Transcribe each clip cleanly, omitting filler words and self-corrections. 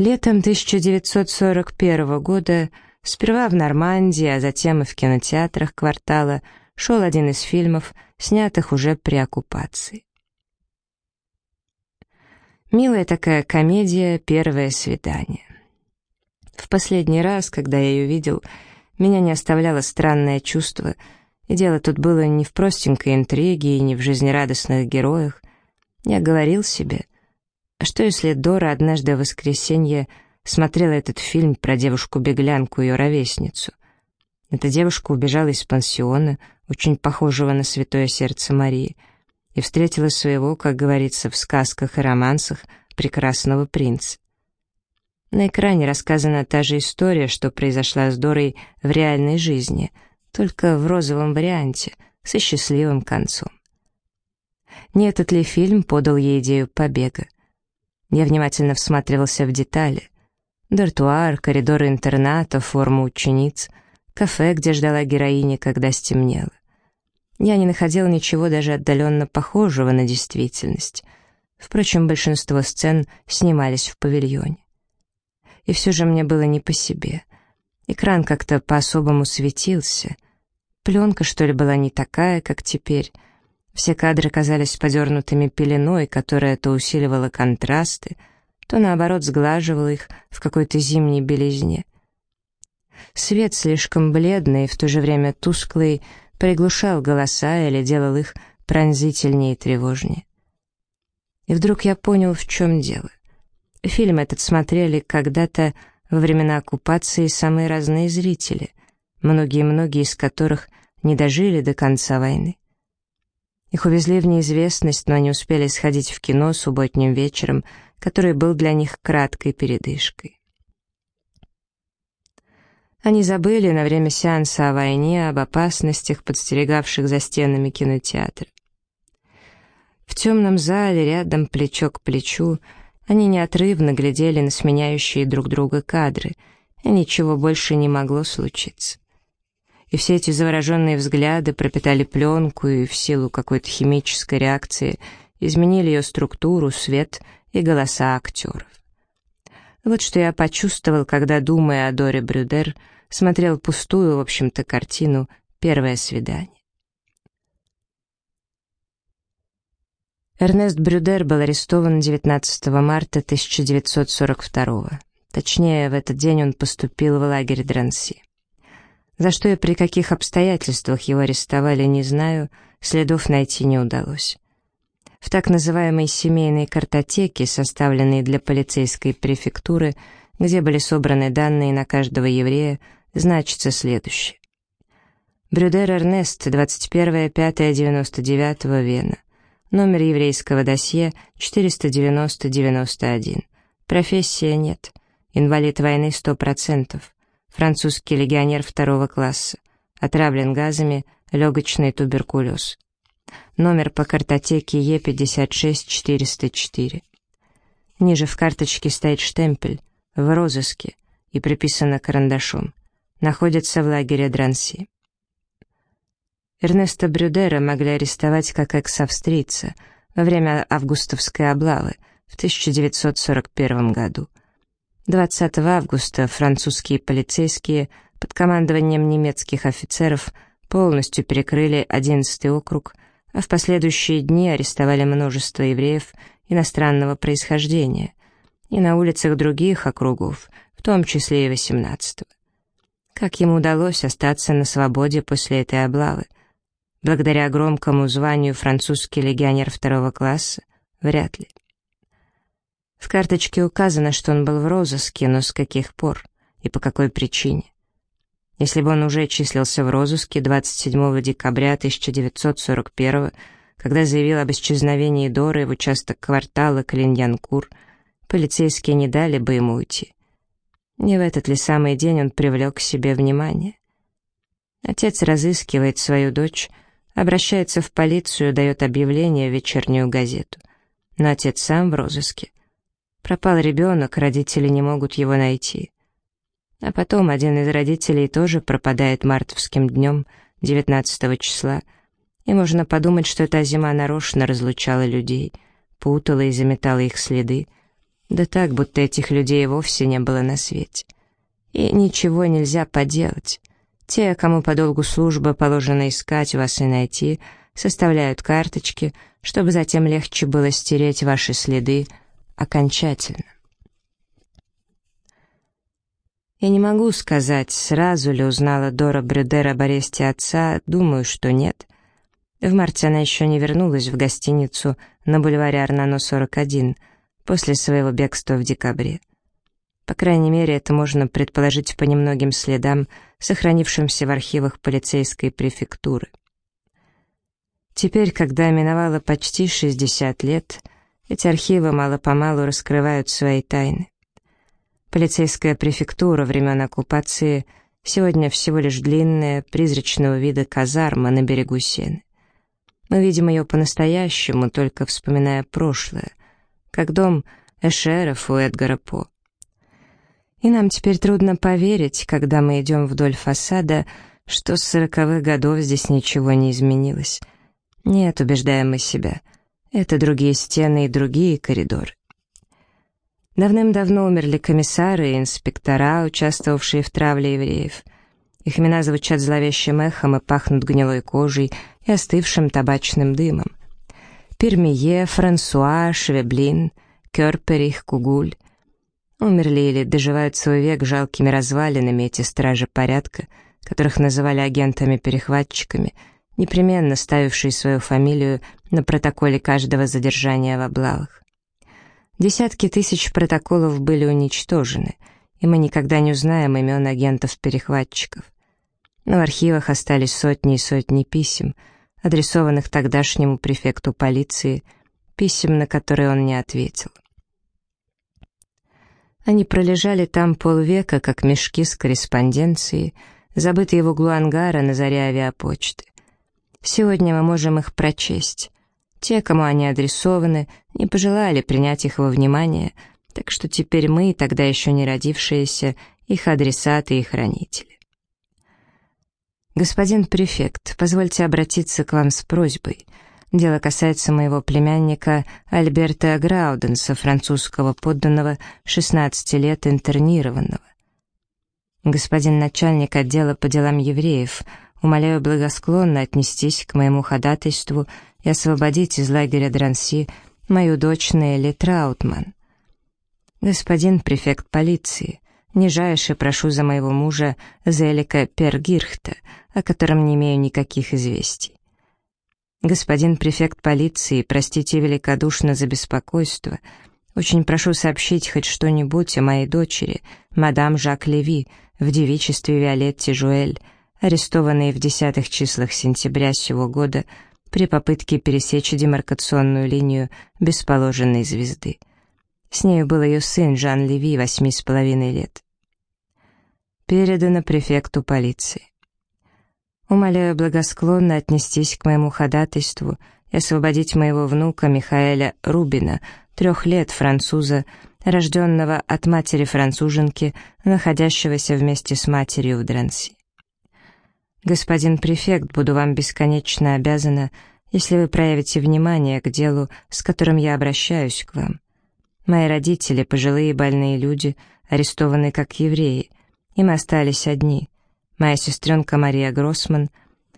Летом 1941 года сперва в Нормандии, а затем и в кинотеатрах квартала шел один из фильмов, снятых уже при оккупации. Милая такая комедия «Первое свидание». В последний раз, когда я ее видел, меня не оставляло странное чувство, и дело тут было не в простенькой интриге и не в жизнерадостных героях. Я говорил себе, а что если Дора однажды в воскресенье смотрела этот фильм про девушку-беглянку, ее ровесницу? Эта девушка убежала из пансиона, очень похожего на Святое Сердце Марии, и встретила своего, как говорится в сказках и романсах, прекрасного принца. На экране рассказана та же история, что произошла с Дорой в реальной жизни, только в розовом варианте, со счастливым концом. Не этот ли фильм подал ей идею побега? Я внимательно всматривался в детали. Дартуар, коридоры интерната, форма учениц, кафе, где ждала героиня, когда стемнело. Я не находил ничего даже отдаленно похожего на действительность. Впрочем, большинство сцен снимались в павильоне. И все же мне было не по себе. Экран как-то по-особому светился. Пленка, что ли, была не такая, как теперь. Все кадры казались подернутыми пеленой, которая то усиливала контрасты, то, наоборот, сглаживала их в какой-то зимней белизне. Свет слишком бледный и в то же время тусклый приглушал голоса или делал их пронзительнее и тревожнее. И вдруг я понял, в чем дело. Фильм этот смотрели когда-то во времена оккупации самые разные зрители, многие-многие из которых не дожили до конца войны. Их увезли в неизвестность, но они успели сходить в кино субботним вечером, который был для них краткой передышкой. Они забыли на время сеанса о войне, об опасностях, подстерегавших за стенами кинотеатра. В темном зале, рядом, плечо к плечу, они неотрывно глядели на сменяющие друг друга кадры, и ничего больше не могло случиться. И все эти завороженные взгляды пропитали пленку и в силу какой-то химической реакции изменили ее структуру, свет и голоса актеров. Вот что я почувствовал, когда, думая о Доре Брюдер, смотрел пустую, в общем-то, картину «Первое свидание». Эрнест Брюдер был арестован 19 марта 1942. Точнее, в этот день он поступил в лагерь Дранси. За что и при каких обстоятельствах его арестовали, не знаю, следов найти не удалось. В так называемой семейной картотеке, составленной для полицейской префектуры, где были собраны данные на каждого еврея, значится следующее. Брюдер Эрнест, 21.05.99, Вена. Номер еврейского досье 490-91. Профессия нет. Инвалид войны 100%. Французский легионер 2 класса. Отравлен газами, легочный туберкулез. Номер по картотеке Е56404. Ниже в карточке стоит штемпель «В розыске» и приписано карандашом. Находится в лагере Дранси. Эрнеста Брюдера могли арестовать как экс-австрийца во время августовской облавы в 1941 году. 20 августа французские полицейские под командованием немецких офицеров полностью перекрыли 11-й округ, а в последующие дни арестовали множество евреев иностранного происхождения и на улицах других округов, в том числе и 18-го. Как ему удалось остаться на свободе после этой облавы? Благодаря громкому званию французский легионер 2 класса? Вряд ли. В карточке указано, что он был в розыске, но с каких пор и по какой причине? Если бы он уже числился в розыске 27 декабря 1941, когда заявил об исчезновении Доры в участок квартала Калиньянкур, полицейские не дали бы ему уйти. Не в этот ли самый день он привлек к себе внимание? Отец разыскивает свою дочь, обращается в полицию, дает объявление в вечернюю газету. Но отец сам в розыске. Пропал ребенок, родители не могут его найти. А потом один из родителей тоже пропадает мартовским днем, 19 числа, и можно подумать, что та зима нарочно разлучала людей, путала и заметала их следы, Да так, будто этих людей вовсе не было на свете. И ничего нельзя поделать. Те, кому по долгу службы положено искать вас и найти, составляют карточки, чтобы затем легче было стереть ваши следы окончательно. Я не могу сказать, сразу ли узнала Дора Брюдер об аресте отца, думаю, что нет. В марте она еще не вернулась в гостиницу на бульваре Арнано 41 после своего бегства в декабре. По крайней мере, это можно предположить по немногим следам, сохранившимся в архивах полицейской префектуры. Теперь, когда миновало почти 60 лет, эти архивы мало-помалу раскрывают свои тайны. Полицейская префектура времен оккупации сегодня всего лишь длинная, призрачного вида казарма на берегу Сены. Мы видим ее по-настоящему, только вспоминая прошлое, как дом Эшеров у Эдгара По. И нам теперь трудно поверить, когда мы идем вдоль фасада, что с 40-х годов здесь ничего не изменилось. Нет, убеждаем мы себя, это другие стены и другие коридоры. Давным-давно умерли комиссары и инспектора, участвовавшие в травле евреев. Их имена звучат зловещим эхом и пахнут гнилой кожей и остывшим табачным дымом. Пермие, Франсуа, Швеблин, Кёрперих, Кугуль. Умерли или доживают свой век жалкими развалинами эти стражи порядка, которых называли агентами-перехватчиками, непременно ставившие свою фамилию на протоколе каждого задержания в облавах. Десятки тысяч протоколов были уничтожены, и мы никогда не узнаем имен агентов-перехватчиков. Но в архивах остались сотни и сотни писем, адресованных тогдашнему префекту полиции, писем, на которые он не ответил. Они пролежали там полвека, как мешки с корреспонденцией, забытые в углу ангара на заре авиапочты. Сегодня мы можем их прочесть. Те, кому они адресованы, не пожелали принять их во внимание, так что теперь мы, тогда еще не родившиеся, их адресаты и хранители. Господин префект, позвольте обратиться к вам с просьбой. Дело касается моего племянника Альберта Грауденса, французского подданного, 16 лет интернированного. Господин начальник отдела по делам евреев, умоляю благосклонно отнестись к моему ходатайству и освободить из лагеря Дранси мою дочь Нелли Траутман. Господин префект полиции, нижайше прошу за моего мужа Зелика Пергирхта, о котором не имею никаких известий. Господин префект полиции, простите великодушно за беспокойство, очень прошу сообщить хоть что-нибудь о моей дочери, мадам Жак Леви, в девичестве Виолетте Жуэль, арестованной в 10-х числах сентября сего года при попытке пересечь демаркационную линию без положенной звезды. С нею был ее сын Жан Леви, 8,5 лет. Передано префекту полиции. Умоляю благосклонно отнестись к моему ходатайству и освободить моего внука Михаэля Рубина, 3 лет, француза, рожденного от матери-француженки, находящегося вместе с матерью в Дранси. Господин префект, буду вам бесконечно обязана, если вы проявите внимание к делу, с которым я обращаюсь к вам. Мои родители, пожилые больные люди, арестованы как евреи. Им остались одни. Моя сестренка Мария Гроссман,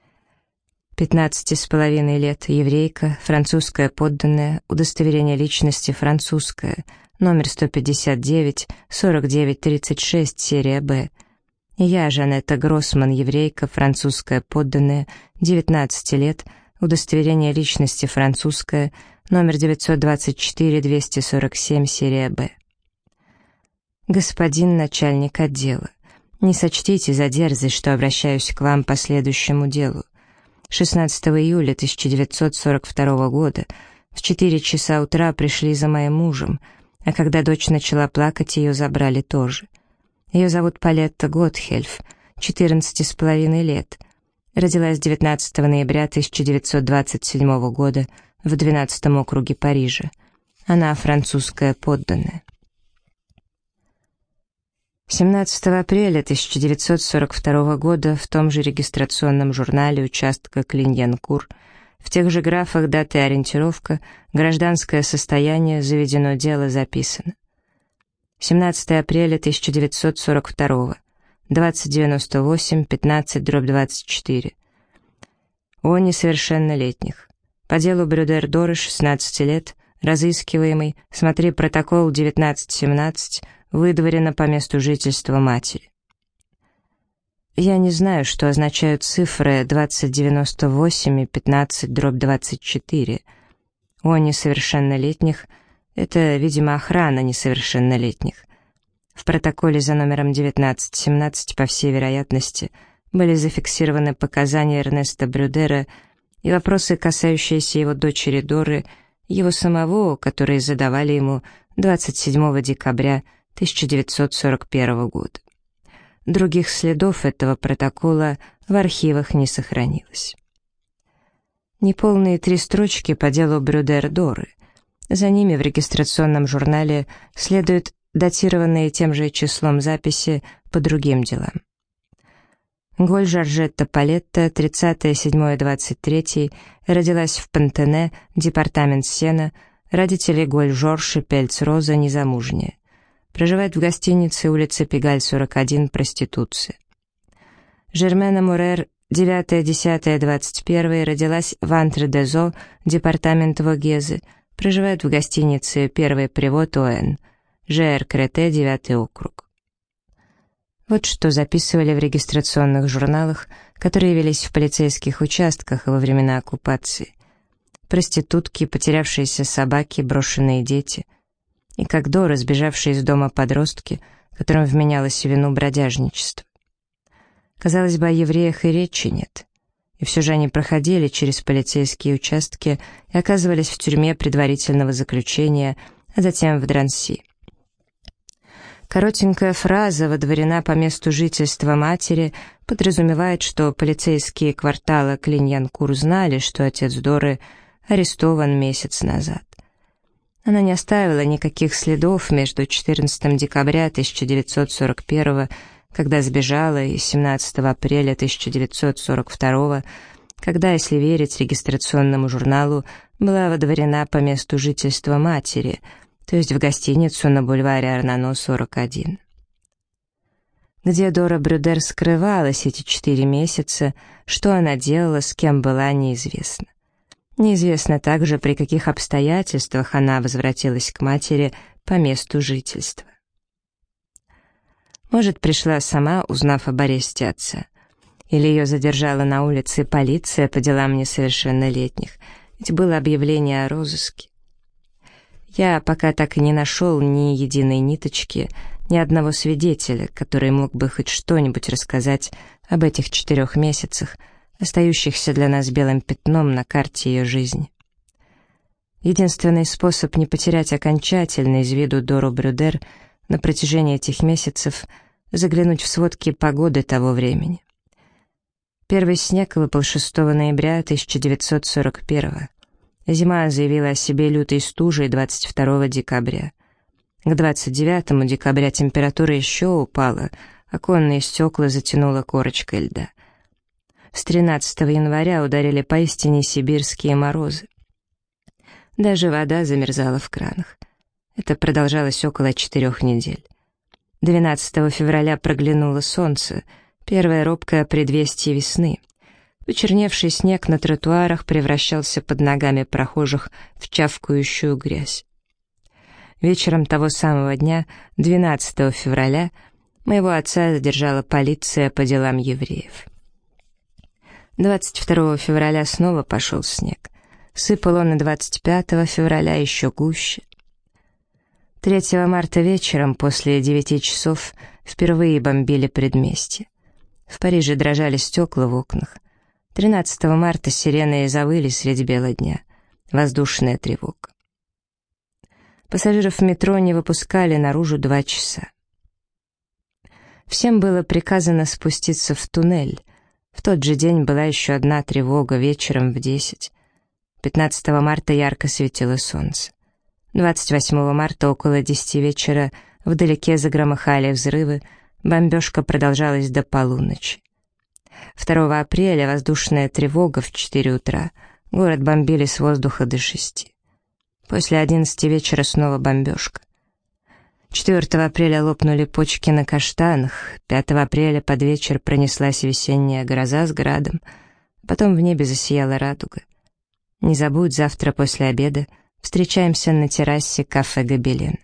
15,5 лет, еврейка, французская подданная, удостоверение личности французское, номер 159, 4936, серия Б. И я, Жанетта Гроссман, еврейка, французская подданная, 19 лет, удостоверение личности французское, номер 924-247, серия Б. Господин начальник отдела, не сочтите за дерзость, что обращаюсь к вам по следующему делу. 16 июля 1942 года в 4 часа утра пришли за моим мужем, а когда дочь начала плакать, ее забрали тоже. Ее зовут Палетта Готхельф, 14,5 лет. Родилась 19 ноября 1927 года в 12-м округе Парижа. Она французская подданная. 17 апреля 1942 года в том же регистрационном журнале участка Клиньянкур, в тех же графах дата и ориентировка, гражданское состояние, заведено дело, записано. 17 апреля 1942, 2098, 15/24. О несовершеннолетних. По делу Брюдер-Доры, 16 лет, разыскиваемый, смотри протокол 1917, выдворено по месту жительства матери. Я не знаю, что означают цифры 2098 и 15/24. О несовершеннолетних — это, видимо, охрана несовершеннолетних. В протоколе за номером 1917, по всей вероятности, были зафиксированы показания Эрнеста Брюдера и вопросы, касающиеся его дочери Доры, его самого, которые задавали ему 27 декабря 1941 года. Других следов этого протокола в архивах не сохранилось. Неполные 3 строчки по делу Брюдер-Доры. За ними в регистрационном журнале следуют датированные тем же числом записи по другим делам. Голь Жоржетта Палетта, 30.07.23, родилась в Пантене, департамент Сена, родители Голь Жорж и Пельц Роза, незамужняя. Проживает в гостинице, улица Пегаль, 41, проституция. Жермена Мурер, 9.10.21, родилась в Антре-де-Зо, департамент Вогезы, проживает в гостинице «Первый привод ОН», ЖР Крете, 9 округ. Вот что записывали в регистрационных журналах, которые велись в полицейских участках во времена оккупации. Проститутки, потерявшиеся собаки, брошенные дети. И как до разбежавшие из дома подростки, которым вменялось в вину бродяжничество. Казалось бы, о евреях и речи нет. И все же они проходили через полицейские участки и оказывались в тюрьме предварительного заключения, а затем в Дранси. Коротенькая фраза «водворена по месту жительства матери» подразумевает, что полицейские квартала Клиньянкур знали, что отец Доры арестован месяц назад. Она не оставила никаких следов между 14 декабря 1941, когда сбежала, и 17 апреля 1942, когда, если верить регистрационному журналу, была водворена по месту жительства матери, то есть в гостиницу на бульваре Арнано, 41. Где Дора Брюдер скрывалась эти 4 месяца, что она делала, с кем была, неизвестно. Неизвестно также, при каких обстоятельствах она возвратилась к матери по месту жительства. Может, пришла сама, узнав об аресте отца. Или ее задержала на улице полиция по делам несовершеннолетних, ведь было объявление о розыске. Я пока так и не нашел ни единой ниточки, ни одного свидетеля, который мог бы хоть что-нибудь рассказать об этих 4 месяцах, остающихся для нас белым пятном на карте ее жизни. Единственный способ не потерять окончательно из виду Дору Брюдер на протяжении этих месяцев — заглянуть в сводки погоды того времени. Первый снег выпал 6 ноября 1941. Зима заявила о себе лютой стужей 22 декабря. К 29 декабря температура еще упала, оконные стекла затянуло корочкой льда. С 13 января ударили поистине сибирские морозы. Даже вода замерзала в кранах. Это продолжалось около 4 недель. 12 февраля проглянуло солнце, первое робкое предвестие весны. Почерневший снег на тротуарах превращался под ногами прохожих в чавкающую грязь. Вечером того самого дня, 12 февраля, моего отца задержала полиция по делам евреев. 22 февраля снова пошел снег. Сыпал он и 25 февраля еще гуще. 3 марта вечером, после 9 часов, впервые бомбили предместье. В Париже дрожали стекла в окнах. 13 марта сирены завыли средь бела дня. Воздушная тревога. Пассажиров в метро не выпускали наружу 2 часа. Всем было приказано спуститься в туннель. В тот же день была еще одна тревога вечером в 10. 15 марта ярко светило солнце. 28 марта около 10 вечера вдалеке загромыхали взрывы, бомбежка продолжалась до полуночи. 2 апреля воздушная тревога в 4 утра, город бомбили с воздуха до 6. После 11 вечера снова бомбежка. 4 апреля лопнули почки на каштанах, 5 апреля под вечер пронеслась весенняя гроза с градом, потом в небе засияла радуга. Не забудь, завтра после обеда встречаемся на террасе кафе «Гобелен».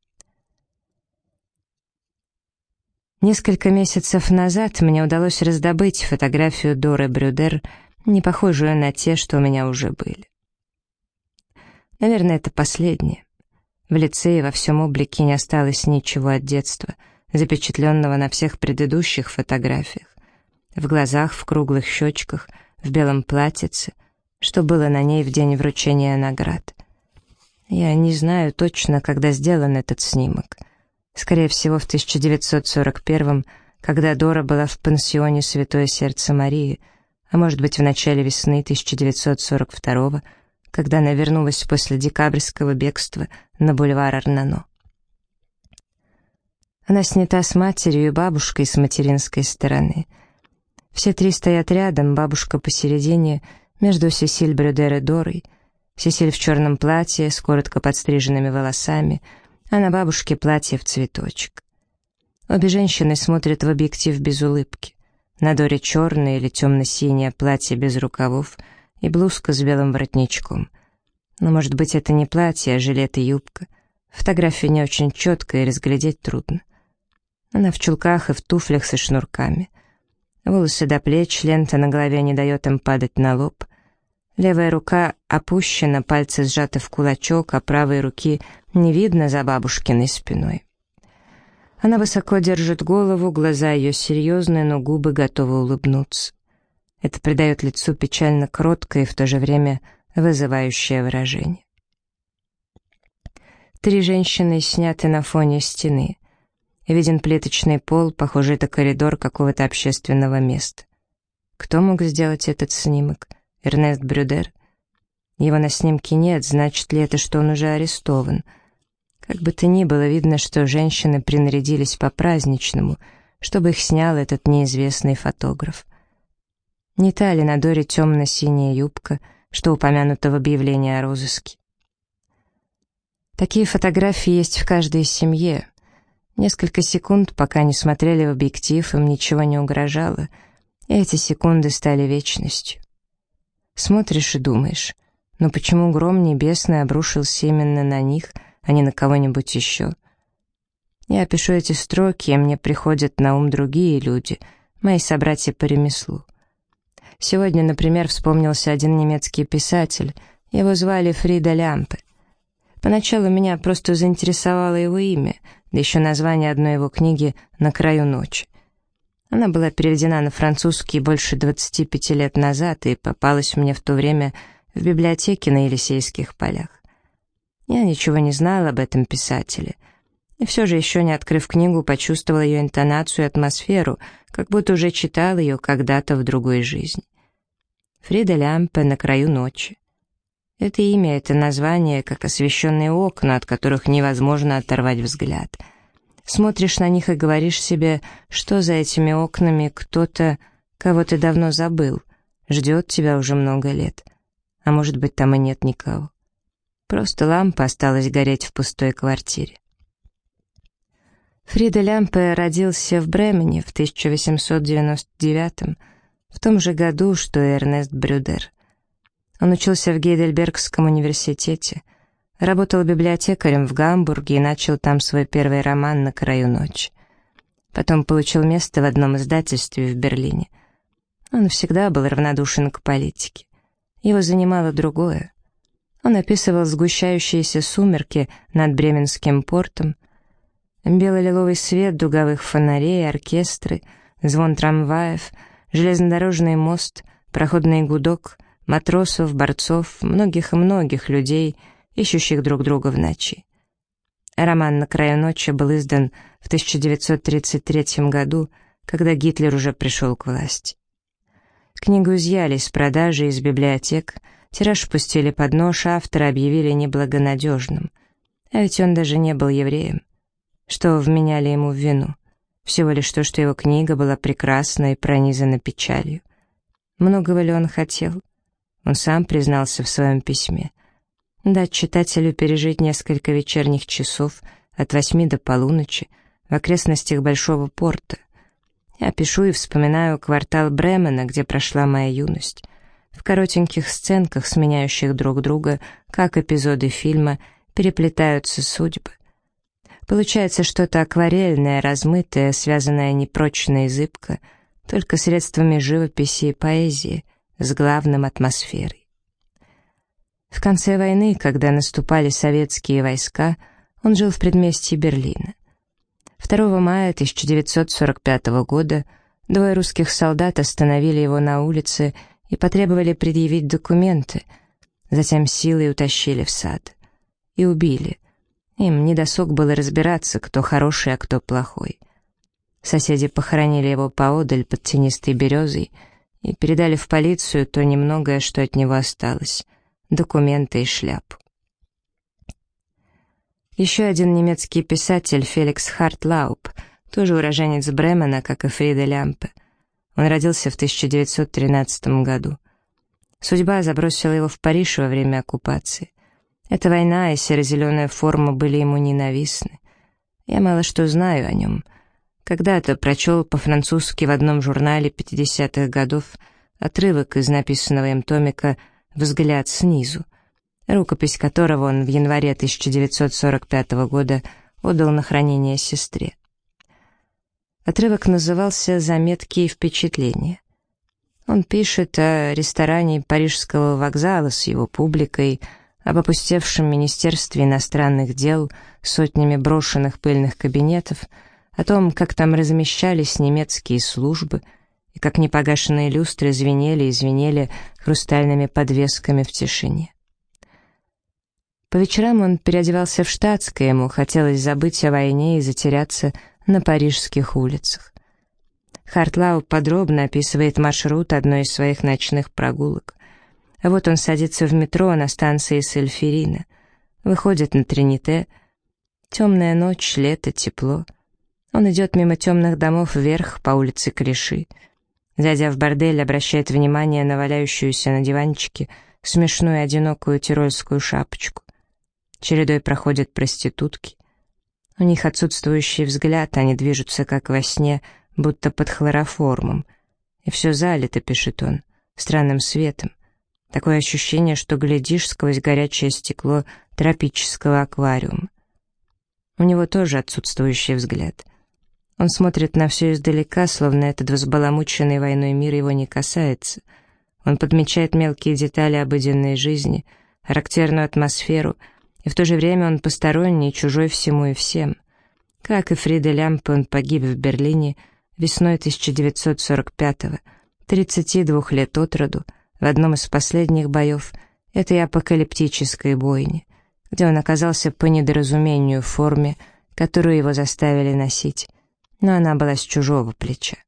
Несколько месяцев назад мне удалось раздобыть фотографию Доры Брюдер, не похожую на те, что у меня уже были. Наверное, это последнее. В лице и во всем облике не осталось ничего от детства, запечатленного на всех предыдущих фотографиях. В глазах, в круглых щечках, в белом платьице, что было на ней в день вручения наград. Я не знаю точно, когда сделан этот снимок. Скорее всего, в 1941, когда Дора была в пансионе Святое Сердце Марии, а может быть, в начале весны 1942, когда она вернулась после декабрьского бегства на бульвар Арнано. Она снята с матерью и бабушкой с материнской стороны. Все три стоят рядом, бабушка посередине, между Сесиль Брюдер и Дорой. Сесиль в черном платье с коротко подстриженными волосами, а на бабушке платье в цветочек. Обе женщины смотрят в объектив без улыбки. На Доре черное или темно-синее платье без рукавов и блузка с белым воротничком. Но, может быть, это не платье, а жилет и юбка. Фотография не очень четкая, и разглядеть трудно. Она в чулках и в туфлях со шнурками. Волосы до плеч, лента на голове не дает им падать на лоб. Левая рука опущена, пальцы сжаты в кулачок, а правой руки не видно за бабушкиной спиной. Она высоко держит голову, глаза ее серьезные, но губы готовы улыбнуться. Это придает лицу печально кроткое и в то же время вызывающее выражение. Три женщины сняты на фоне стены. Виден плиточный пол, похоже, это коридор какого-то общественного места. Кто мог сделать этот снимок? Эрнест Брюдер? Его на снимке нет, значит ли это, что он уже арестован? Как бы то ни было, видно, что женщины принарядились по-праздничному, чтобы их снял этот неизвестный фотограф. Не та ли на Доре темно-синяя юбка, что упомянуто в объявлении о розыске? Такие фотографии есть в каждой семье. Несколько секунд, пока не смотрели в объектив, им ничего не угрожало, и эти секунды стали вечностью. Смотришь и думаешь, но почему гром небесный обрушился именно на них, а не на кого-нибудь еще? Я пишу эти строки, и мне приходят на ум другие люди, мои собратья по ремеслу. Сегодня, например, вспомнился один немецкий писатель, его звали Фрида Лямпе. Поначалу меня просто заинтересовало его имя, да еще название одной его книги «На краю ночи». Она была переведена на французский больше 25 лет назад и попалась мне в то время в библиотеке на Елисейских полях. Я ничего не знала об этом писателе, и все же, еще не открыв книгу, почувствовала ее интонацию и атмосферу, как будто уже читал ее когда-то в другой жизни. Фрида Лямпе «На краю ночи». Это имя, это название, как освещенные окна, от которых невозможно оторвать взгляд. Смотришь на них и говоришь себе, что за этими окнами кто-то, кого ты давно забыл, ждет тебя уже много лет. А может быть, там и нет никого. Просто лампа осталась гореть в пустой квартире. Фрида Лямпе родился в Бремене в 1899, в том же году, что и Эрнест Брюдер. Он учился в Гейдельбергском университете, работал библиотекарем в Гамбурге и начал там свой первый роман «На краю ночи». Потом получил место в одном издательстве в Берлине. Он всегда был равнодушен к политике. Его занимало другое. Он описывал сгущающиеся сумерки над Бременским портом, бело-лиловый свет дуговых фонарей, оркестры, звон трамваев, железнодорожный мост, проходный гудок, матросов, борцов, многих и многих людей, ищущих друг друга в ночи. Роман «На краю ночи» был издан в 1933 году, когда Гитлер уже пришел к власти. Книгу изъяли из продажи, из библиотек, тираж пустили под нож, автора объявили неблагонадежным. А ведь он даже не был евреем. Что вменяли ему в вину? Всего лишь то, что его книга была прекрасна и пронизана печалью. Многого ли он хотел? Он сам признался в своем письме. Дать читателю пережить несколько вечерних часов от 8 до полуночи, в окрестностях Большого порта. Я пишу и вспоминаю квартал Бремена, где прошла моя юность. В коротеньких сценках, сменяющих друг друга, как эпизоды фильма, переплетаются судьбы. Получается что-то акварельное, размытое, связанное непрочно и зыбко, только средствами живописи и поэзии, с главным атмосферой. В конце войны, когда наступали советские войска, он жил в предместье Берлина. 2 мая 1945 года 2 русских солдат остановили его на улице и потребовали предъявить документы, затем силой утащили в сад. И убили. Им недосуг было разбираться, кто хороший, а кто плохой. Соседи похоронили его поодаль под тенистой березой и передали в полицию то немногое, что от него осталось — документы и шляпу. Еще один немецкий писатель Феликс Хартлауб, тоже уроженец Бремена, как и Фрида Лямпе. Он родился в 1913 году. Судьба забросила его в Париж во время оккупации. Эта война и серо-зеленая форма были ему ненавистны. Я мало что знаю о нем. Когда-то прочел по-французски в одном журнале 50-х годов отрывок из написанного им томика «Взгляд снизу», рукопись которого он в январе 1945 года отдал на хранение сестре. Отрывок назывался «Заметки и впечатления». Он пишет о ресторане Парижского вокзала с его публикой, об опустевшем Министерстве иностранных дел, сотнями брошенных пыльных кабинетов, о том, как там размещались немецкие службы, и как непогашенные люстры звенели и звенели хрустальными подвесками в тишине. По вечерам он переодевался в штатское, ему хотелось забыть о войне и затеряться на парижских улицах. Хартлау подробно описывает маршрут одной из своих ночных прогулок. Вот он садится в метро на станции Сальферина, выходит на Трините. Темная ночь, лето, тепло. Он идет мимо темных домов вверх по улице Клиши. Зайдя в бордель, обращает внимание на валяющуюся на диванчике смешную одинокую тирольскую шапочку. Чередой проходят проститутки. У них отсутствующий взгляд, они движутся как во сне, будто под хлороформом. И все залито, пишет он, странным светом. Такое ощущение, что глядишь сквозь горячее стекло тропического аквариума. У него тоже отсутствующий взгляд. Он смотрит на все издалека, словно этот взбаламученный войной мир его не касается. Он подмечает мелкие детали обыденной жизни, характерную атмосферу, и в то же время он посторонний, чужой всему и всем. Как и Фрида Лямпе, он погиб в Берлине весной 1945-го, 32 лет от роду, в одном из последних боев этой апокалиптической бойни, где он оказался по недоразумению в форме, которую его заставили носить, но она была с чужого плеча.